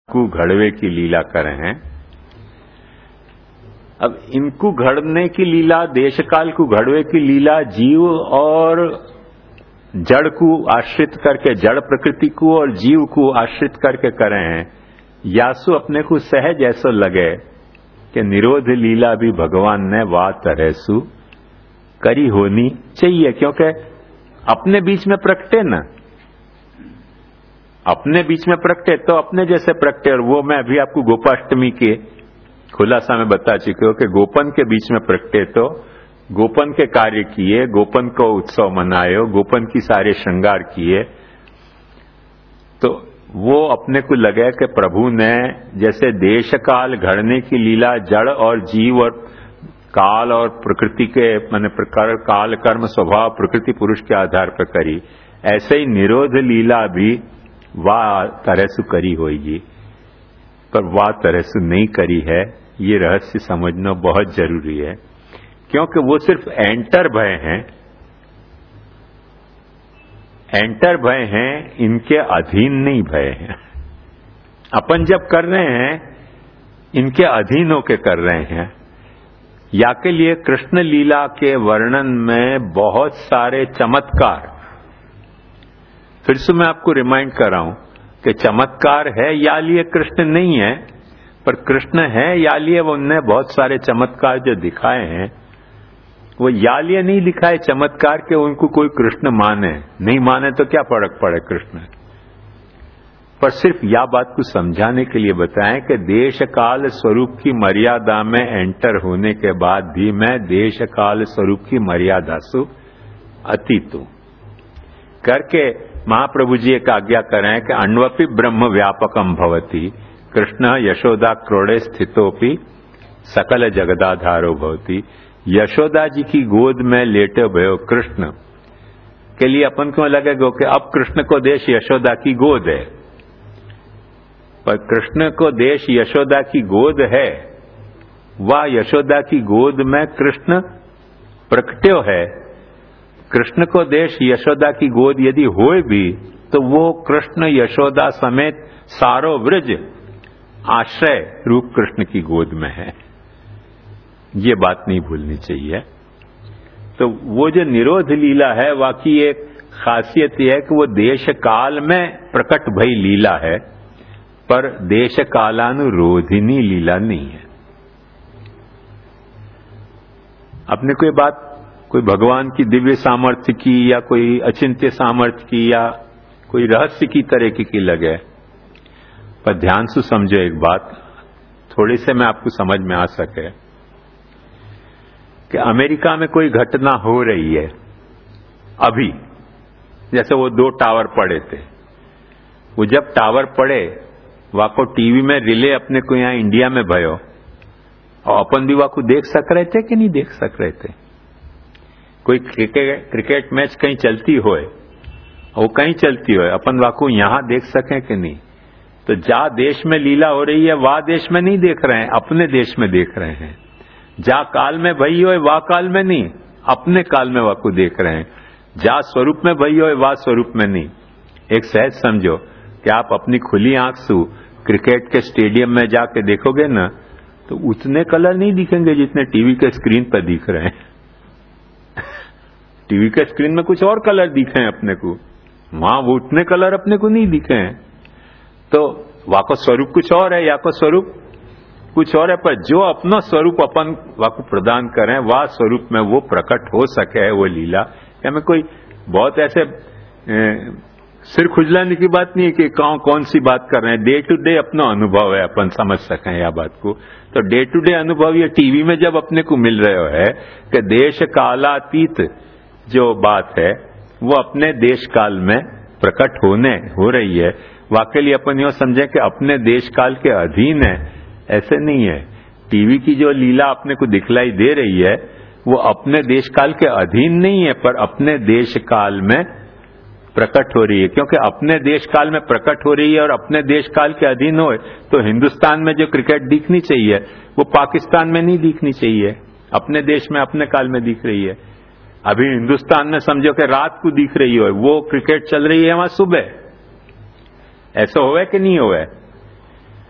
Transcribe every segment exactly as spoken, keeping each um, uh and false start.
को घड़वे की लीला कर रहे हैं। अब इनको घड़ने की लीला, देशकाल को घड़वे की लीला जीव और जड़ को आश्रित करके, जड़ प्रकृति को और जीव को आश्रित करके कर रहे हैं। यासु अपने को सहज ऐसा लगे कि निरोध लीला भी भगवान ने वा तरहसु करी होनी चाहिए, क्योंकि अपने बीच में प्रकटे ना, अपने बीच में प्रकटे तो अपने जैसे प्रकटे। और वो मैं अभी आपको गोपाष्टमी के खुलासा में बता चुके हो कि गोपन के बीच में प्रकटे तो गोपन के कार्य किए, गोपन को उत्सव मनाए, गोपन की सारे श्रृंगार किए, तो वो अपने को लगे कि प्रभु ने जैसे देश काल घड़ने की लीला जड़ और जीव और काल और प्रकृति के माने प्रकार, काल कर्म स्वभाव प्रकृति पुरुष के आधार पर करी, ऐसे ही निरोध लीला भी वाह तरह से करी होगी, पर वाह तरह से नहीं करी है। ये रहस्य समझना बहुत जरूरी है, क्योंकि वो सिर्फ एंटर भय हैं, एंटर भय हैं, इनके अधीन नहीं भय हैं। अपन जब कर रहे हैं इनके अधीन होके कर रहे हैं। या के लिए कृष्ण लीला के वर्णन में बहुत सारे चमत्कार, फिर से मैं आपको रिमाइंड कर रहा हूं कि चमत्कार है या लिए कृष्ण नहीं है, पर कृष्ण है या लिए वो उनने बहुत सारे चमत्कार जो दिखाए हैं वो या लिए नहीं दिखाए चमत्कार के उनको कोई कृष्ण माने, नहीं माने तो क्या फर्क पड़े कृष्ण, पर सिर्फ या बात को समझाने के लिए बताएं कि देश काल स्वरूप की मर्यादा में एंटर होने के बाद भी मैं देश काल स्वरूप की मर्यादा से अतीत हूं करके महाप्रभु जी एक आज्ञा करें कि अन्वपि ब्रह्म व्यापकम भवति कृष्ण यशोदा क्रोड़े स्थितोपि सकल जगदाधारो भवति। यशोदा जी की गोद में लेटे भयो कृष्ण के लिए अपन को लगेगा कि अब कृष्ण को देश यशोदा की गोद है, पर कृष्ण को देश यशोदा की गोद है, वह यशोदा की गोद में कृष्ण प्रकट्यो है। कृष्ण को देश यशोदा की गोद यदि होए भी तो वो कृष्ण यशोदा समेत सारो व्रज आश्रय रूप कृष्ण की गोद में है, ये बात नहीं भूलनी चाहिए। तो वो जो निरोध लीला है वाकई एक खासियत यह है कि वो देश काल में प्रकट भई लीला है, पर देश कालानुरोधिनी लीला नहीं है। अपने कोई बात कोई भगवान की दिव्य सामर्थ्य की या कोई अचिंत्य सामर्थ्य की या कोई रहस्य की तरह की, की लगे, पर ध्यान से समझो एक बात, थोड़ी से मैं आपको समझ में आ सके कि अमेरिका में कोई घटना हो रही है अभी, जैसे वो दो टावर पड़े थे, वो जब टावर पड़े वाको टीवी में रिले अपने को यहां इंडिया में भयो और अपन भी वाको देख सक रहे थे कि नहीं देख सक रहे थे। कोई क्रिकेट क्रिकेट मैच कहीं चलती होए, वो कहीं चलती होए, अपन वाको यहां देख सकें कि नहीं। तो जा देश में लीला हो रही है वह देश में नहीं देख रहे हैं, अपने देश में देख रहे हैं। जा काल में भई होए वह काल में नहीं, अपने काल में वाको देख रहे हैं। जा स्वरूप में भई होए वह स्वरूप में नहीं। एक सहज समझो कि आप अपनी खुली आंख से क्रिकेट के स्टेडियम में जाके देखोगे ना, तो उतने कलर नहीं दिखेंगे जितने टीवी के स्क्रीन पर दिख रहे हैं। टीवी के स्क्रीन में कुछ और कलर दिखे हैं अपने को, वहां वो उतने कलर अपने को नहीं दिखे हैं। तो वाको स्वरूप कुछ और है, या को स्वरूप कुछ और है, पर जो अपना स्वरूप अपन वाको प्रदान करें वह स्वरूप में वो प्रकट हो सके वो लीला। या में कोई बहुत ऐसे ए, सिर खुजलाने की बात नहीं है कि कौन कौन सी बात कर रहे हैं, डे टू डे अपना अनुभव है, अपन समझ सकें या बात को। तो डे टू डे अनुभव ये टीवी में जब अपने को मिल रहे है कि देश कालातीत जो बात है वो अपने देश काल में प्रकट होने हो रही है, वाकई अपन यो समझें कि अपने देश काल के अधीन है, ऐसे नहीं है। टीवी की जो लीला अपने को दिखलाई दे रही है वो अपने देश काल के अधीन नहीं है, पर अपने देश काल में प्रकट हो रही है। क्योंकि अपने देश काल में प्रकट हो रही है और अपने देश काल के अधीन हो, तो हिंदुस्तान में जो क्रिकेट दिखनी चाहिए वो पाकिस्तान में नहीं दिखनी चाहिए, अपने देश में अपने काल में दिख रही है। अभी हिंदुस्तान में समझो कि रात को दिख रही हो, वो क्रिकेट चल रही है वहां सुबह, ऐसा होवे कि नहीं होवे।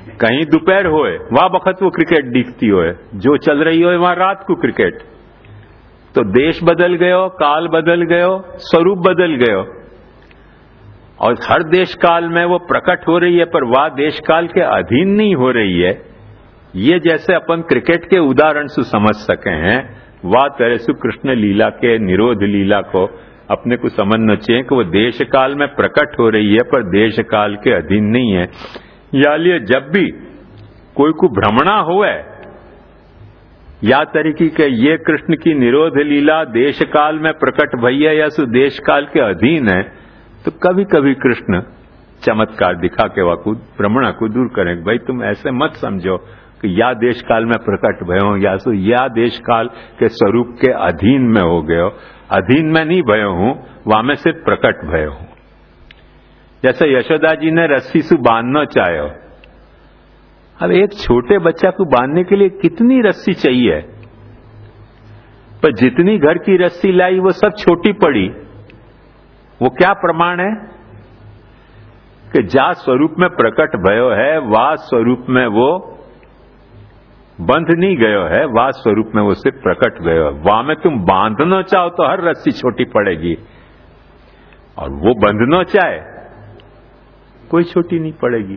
कहीं दोपहर होए वहां बखत वो क्रिकेट दिखती होए, जो चल रही होए वहां रात को क्रिकेट। तो देश बदल गयो, काल बदल गयो, स्वरूप बदल गयो, और हर देश काल में वो प्रकट हो रही है, पर वह देश काल के अधीन नहीं हो रही है। ये जैसे अपन क्रिकेट के उदाहरण से समझ सके हैं, वह तरह से कृष्ण लीला के निरोध लीला को अपने को समझना चाहिए कि वो देश काल में प्रकट हो रही है, पर देश काल के अधीन नहीं है। या लिए जब भी कोई को भ्रमणा होए या तरीके के ये कृष्ण की निरोध लीला देश काल में प्रकट भई है या सु देश काल के अधीन है, तो कभी कभी कृष्ण चमत्कार दिखा के वाकू भ्रमणा को दूर करें। भाई तुम ऐसे मत समझो कि या देश काल में प्रकट भय हो या सो या देश काल के स्वरूप के अधीन में हो गए हो। अधीन में नहीं भयो हूं, वहां में सिर्फ प्रकट भयो हूं। जैसे यशोदा जी ने रस्सी से बांधना चाहे, अब एक छोटे बच्चा को बांधने के लिए कितनी रस्सी चाहिए, पर जितनी घर की रस्सी लाई वो सब छोटी पड़ी। वो क्या प्रमाण है कि जा स्वरूप में प्रकट भयो है, वा स्वरूप में वो बंध नहीं गयो है, वा स्वरूप में वो सिर्फ प्रकट गयो है। वहां में तुम बांधना चाहो तो हर रस्सी छोटी पड़ेगी, और वो बंधना चाहे कोई छोटी नहीं पड़ेगी।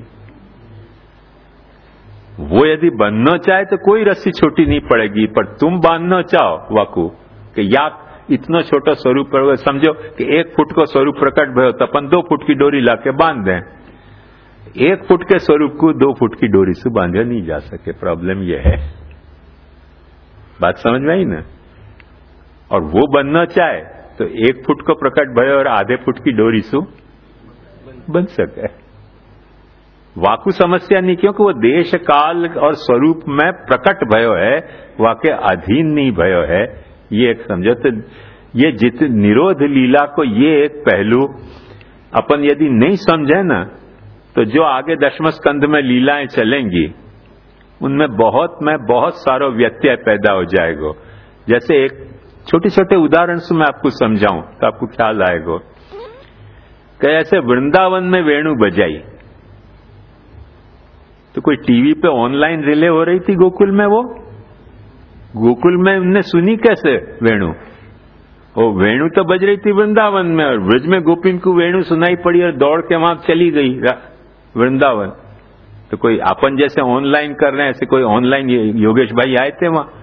वो यदि बंधना चाहे तो कोई रस्सी छोटी नहीं पड़ेगी, पर तुम बांधना चाहो वाकू कि या इतना छोटा स्वरूप पर, समझो कि एक फुट को स्वरूप प्रकट भयो तो अपन दो फुट की डोरी लाके बांध दें। एक फुट के स्वरूप को दो फुट की डोरी से बांधा नहीं जा सके। प्रॉब्लम यह है, बात समझ में आई ना। और वो बनना चाहे तो एक फुट को प्रकट भयो और आधे फुट की डोरी से बन सके। वाकु समस्या नहीं, क्योंकि वो देश काल और स्वरूप में प्रकट भयो है, वाके अधीन नहीं भयो है। ये एक समझो। तो ये जित निरोध लीला को ये एक पहलू अपन यदि नहीं समझे ना, तो जो आगे दशम स्कंध में लीलाएं चलेंगी उनमें बहुत में बहुत सारा व्यत्यय पैदा हो जाएगा। जैसे एक छोटे छोटे उदाहरण से मैं आपको समझाऊं तो आपको ख्याल आएगा कि ऐसे वृंदावन में वेणु बजाई तो कोई टीवी पे ऑनलाइन रिले हो रही थी गोकुल में, वो गोकुल में उनने सुनी कैसे वेणु? वो वेणु तो बज रही थी वृंदावन में, और ब्रज में गोपिन को वेणु सुनाई पड़ी और दौड़ के वहां चली गई वृंदावन। तो कोई अपन जैसे ऑनलाइन कर रहे हैं, ऐसे कोई ऑनलाइन योगेश भाई आए थे वहां?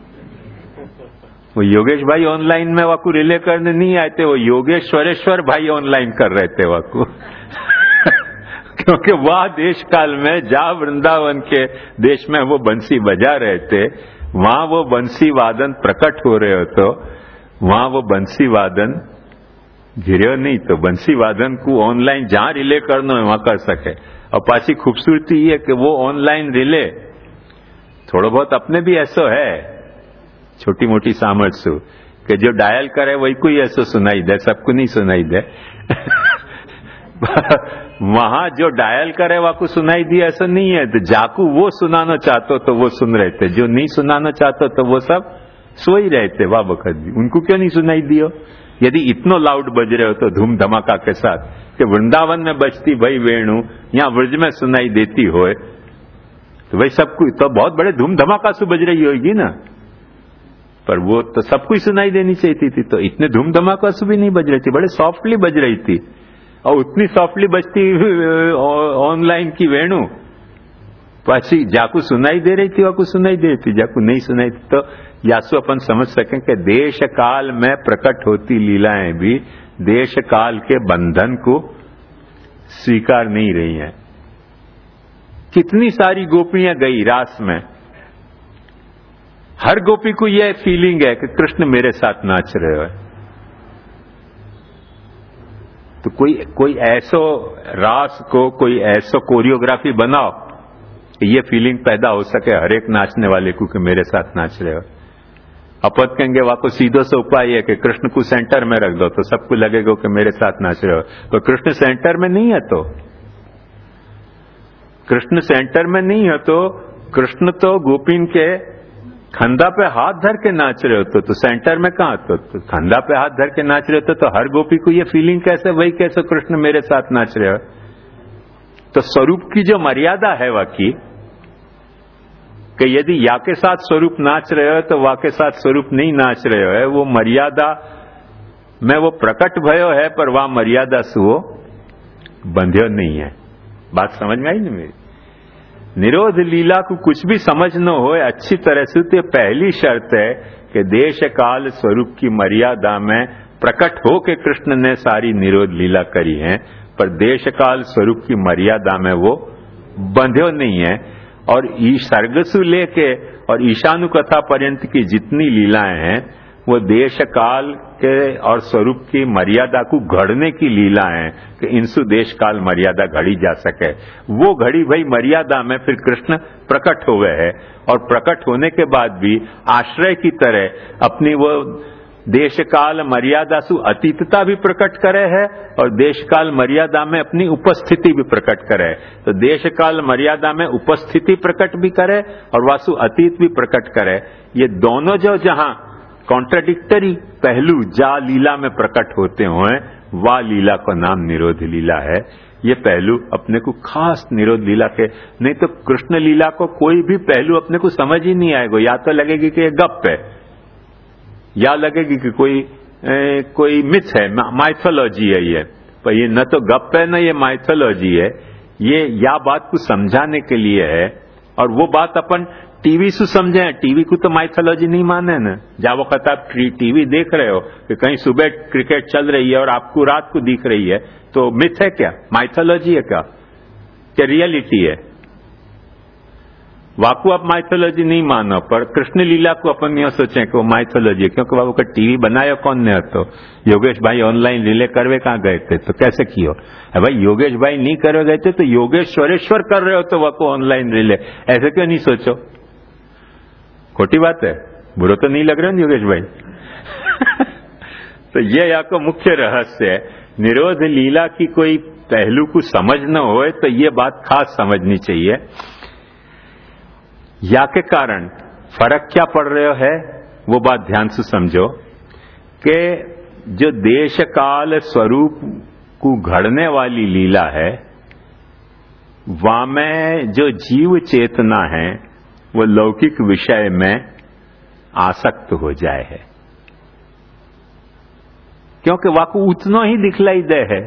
वो योगेश भाई ऑनलाइन में वाकू रिले करने नहीं आए थे, वो योगेश्वरेश्वर भाई ऑनलाइन कर रहे थे वाकू। क्योंकि वह देश काल में जहां वृंदावन के देश में वो बंसी बजा रहे थे, वहां वो बंसी वादन प्रकट हो रहे हो, तो वहां वो बंसी वादन गिरे नहीं। तो बंसी वादन को ऑनलाइन जहां रिले करना है वहां कर सके। और पासी खूबसूरती ये कि वो ऑनलाइन रिले थोड़ा बहुत अपने भी ऐसा है, छोटी मोटी सामर्थ्य कि जो डायल करे वही को ही ऐसा सुनाई दे, सबको नहीं सुनाई दे। वहां जो डायल करे वहां को सुनाई दिया ऐसा नहीं है। तो जाकू वो सुनाना चाहते तो वो सुन रहे थे, जो नहीं सुनाना चाहते तो वो सब सो ही रहे थे। वाह बखत भी उनको क्यों नहीं सुनाई दियो? यदि इतना लाउड बज रहे हो तो धूम धमाका के साथ कि वृंदावन में बजती भाई वेणु यहां व्रज में सुनाई देती हो, तो भाई सबको तो बहुत बड़े धूम धमाका से बज रही होगी ना, पर वो तो सबको ही सुनाई देनी चाहिए थी। तो इतने धूम धमाका से भी नहीं बज रही थी, बड़े सॉफ्टली बज रही थी। और उतनी सॉफ्टली बजती ऑनलाइन की वेणु पाची जाकू सुनाई दे रही थी, वाकू सुनाई दे रही थी, जाकू नहीं सुनाई थी। तो यासु अपन समझ सकें कि देश काल में प्रकट होती लीलाएं भी देश काल के बंधन को स्वीकार नहीं रही हैं। कितनी सारी गोपियां गई रास में, हर गोपी को यह फीलिंग है कि कृष्ण मेरे साथ नाच रहे हो। तो कोई कोई ऐसो रास को कोई ऐसो कोरियोग्राफी बनाओ कि ये फीलिंग पैदा हो सके हर एक नाचने वाले को कि मेरे साथ नाच रहे हो। अपन कहेंगे वहां को सीधो से उपाय है कि कृष्ण को सेंटर में रख दो तो सबको लगेगा कि मेरे साथ नाच रहे हो। तो कृष्ण सेंटर में नहीं है, तो कृष्ण सेंटर में नहीं है, तो कृष्ण तो गोपिन के खंधा पे हाथ धर के नाच रहे होते, तो सेंटर में कहां? तो, तो खंधा पे हाथ धर के नाच रहे होते, तो हर गोपी को ये फीलिंग कैसे, वही कैसे कृष्ण मेरे साथ नाच रहे हो? तो स्वरूप की जो मर्यादा है वाकी कि यदि या के साथ स्वरूप नाच रहे हो तो वा के साथ स्वरूप नहीं नाच रहे हो है, वो मर्यादा में वो प्रकट भयो है पर वह मर्यादा से वो बंध्यो नहीं है। बात समझ में आई ना मेरी? निरोध लीला को कुछ भी समझ न हो अच्छी तरह से, तो पहली शर्त है कि देश काल स्वरूप की मर्यादा में प्रकट हो के कृष्ण ने सारी निरोध लीला करी है, पर देश काल स्वरूप की मर्यादा में वो बंध्यो नहीं है। और सर्गसु लेके और ईशानु कथा पर्यंत की जितनी लीलाएं हैं वो देश काल के और स्वरूप की मर्यादा को घड़ने की लीला है कि इनसु देश काल मर्यादा घड़ी जा सके। वो घड़ी भाई मर्यादा में फिर कृष्ण प्रकट हो गए हैं और प्रकट होने के बाद भी आश्रय की तरह अपनी वो देश काल मर्यादा सु अतीतता भी प्रकट करे है और देश काल मर्यादा में अपनी उपस्थिति भी प्रकट करे। तो देश काल मर्यादा में उपस्थिति प्रकट भी करे और वासु अतीत भी प्रकट करे। ये दोनों जो जहां कॉन्ट्राडिक्टरी पहलू जा लीला में प्रकट होते हुए वा लीला का नाम निरोध लीला है। ये पहलू अपने को खास निरोध लीला के, नहीं तो कृष्ण लीला को कोई भी पहलू अपने को समझ ही नहीं आएगा। या तो लगेगी कि ये गप है, या लगेगी कि कोई ए, कोई मिथ है, माइथोलॉजी है ये, पर ये न तो गप है न ये माइथोलॉजी है। ये या बात को समझाने के लिए है और वो बात अपन टीवी से समझे। टीवी को तो माइथोलॉजी नहीं माने ना। जा वक्त आप टीवी देख रहे हो कि कहीं सुबह क्रिकेट चल रही है और आपको रात को दिख रही है, तो मिथ है क्या, माइथोलॉजी है क्या, क्या रियलिटी है? वाकू आप माइथोलॉजी नहीं मानो, पर कृष्ण लीला को अपन यह सोचें कि वो माइथोलॉजी है, क्योंकि बाबू का टीवी बनाया कौन ने? तो योगेश भाई ऑनलाइन रिले करवे कहाँ गए थे, तो कैसे कियो? भाई योगेश भाई नहीं करवे गए थे तो योगेश्वरेश्वर कर रहे हो तो वह को ऑनलाइन रिले, ऐसे क्यों नहीं सोचो? खोटी बात है, बुरो तो नहीं लग रहा ना योगेश भाई? तो ये यहाँ को मुख्य रहस्य है। निरोध लीला की कोई पहलू को समझ न हो तो ये बात खास समझनी चाहिए। या के कारण फर्क क्या पड़ रहा है वो बात ध्यान से समझो कि जो देश काल स्वरूप को घड़ने वाली लीला है वहां में जो जीव चेतना है वो लौकिक विषय में आसक्त हो जाए है, क्योंकि वाकु उतना ही दिखलाई दे है।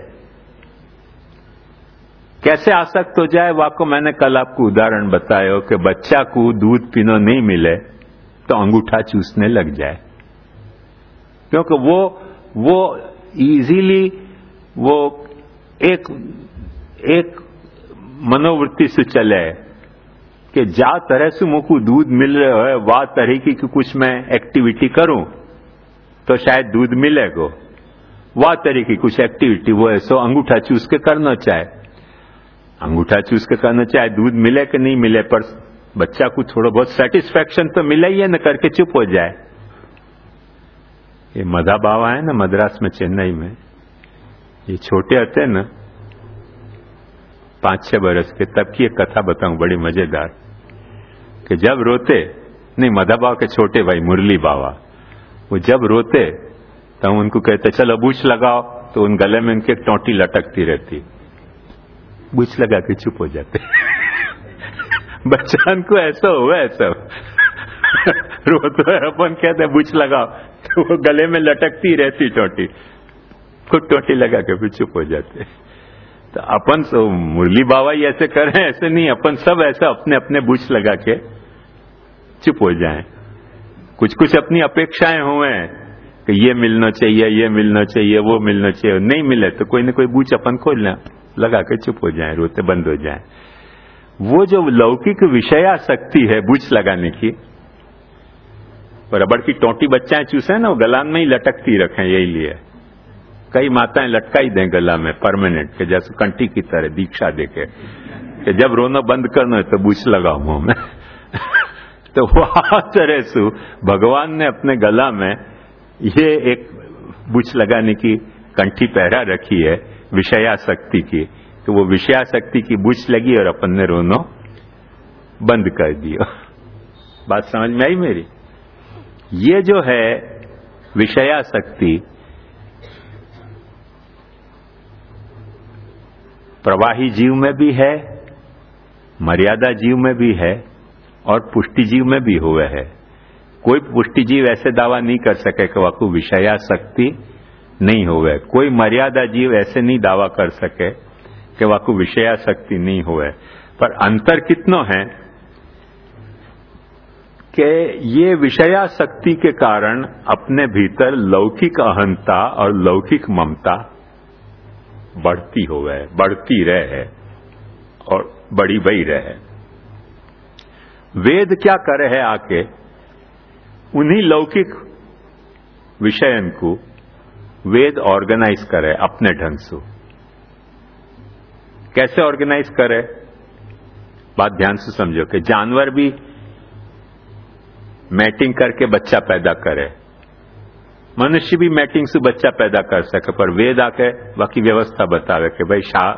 कैसे आसक्त हो जाए वाको मैंने कल आपको उदाहरण बताया कि बच्चा को दूध पीना नहीं मिले तो अंगूठा चूसने लग जाए, क्योंकि वो वो इजीली वो एक एक मनोवृत्ति से चले कि जा तरह से मुझको दूध मिल रहा है वाह तरीके की कुछ मैं एक्टिविटी करूं तो शायद दूध मिलेगा, वाह तरीके कुछ एक्टिविटी वो है सो अंगूठा चूस के करना चाहे, अंगूठा चूस के करना चाहे, दूध मिले कि नहीं मिले पर बच्चा को थोड़ा बहुत सेटिस्फैक्शन तो मिला ही है न, करके चुप हो जाए। ये मधा बाबा है ना मद्रास में चेन्नई में, ये छोटे होते न पांच छह बरस के, तब की एक कथा बताऊं बड़ी मजेदार कि जब रोते नहीं मधा बाबा के छोटे भाई मुरली बाबा, वो जब रोते तो हम उनको कहते चलो बूछ लगाओ, तो उन गले में उनकी एक टोटी लटकती रहती, बूछ लगा के चुप हो जाते। बच्चा को ऐसा हुआ ऐसा रोते है, अपन कहते हैं बूछ लगाओ तो वो गले में लटकती रहती टोटी, खुद टोटी लगा के फिर चुप हो जाते। तो अपन तो मुरली बाबा ही ऐसे करें ऐसे नहीं, अपन सब ऐसा अपने अपने बूछ लगा के चुप हो जाएं। कुछ कुछ अपनी अपेक्षाएं हुए कि ये मिलना चाहिए ये मिलना चाहिए वो मिलना चाहिए, नहीं मिले तो कोई ना कोई बूछ अपन खोल लें लगा के चुप हो जाए, रोते बंद हो जाए। वो जो लौकिक विषयाशक्ति है बूछ लगाने की, रबड़ की टोटी बच्चाएं चूसे ना वो गलान में ही लटकती रखें, यही लिए कई माताएं लटकाई दें गला में परमानेंट के जैसे कंठी की तरह दीक्षा देके कि जब रोना बंद करना है तो बूछ लगाओ मुंह में। तो वह तरह से भगवान ने अपने गला में ये एक बूछ लगाने की कंठी पहरा रखी है विषयाशक्ति की, तो वो विषयाशक्ति की बूछ लगी और अपन ने रोनो बंद कर दिया। बात समझ में आई मेरी? ये जो है विषयाशक्ति प्रवाही जीव में भी है, मर्यादा जीव में भी है और पुष्टि जीव में भी हुए है। कोई पुष्टि जीव ऐसे दावा नहीं कर सके कि वाकु विषयासक्ति नहीं होवे। कोई मर्यादा जीव ऐसे नहीं दावा कर सके कि वाकु विषयासक्ति नहीं होवे। पर अंतर कितनो है कि ये विषयासक्ति के कारण अपने भीतर लौकिक अहंता और लौकिक ममता बढ़ती होवे, बढ़ती रहे और बड़ी बड़ी रहे। वेद क्या करे है आके उन्हीं लौकिक विषयन को वेद ऑर्गेनाइज करे अपने ढंग से। कैसे ऑर्गेनाइज करे? बात ध्यान से समझो कि जानवर भी मैटिंग करके बच्चा पैदा करे, मनुष्य भी मैटिंग से बच्चा पैदा कर सके, पर वेद आके बाकी व्यवस्था बतावे कि भाई शाह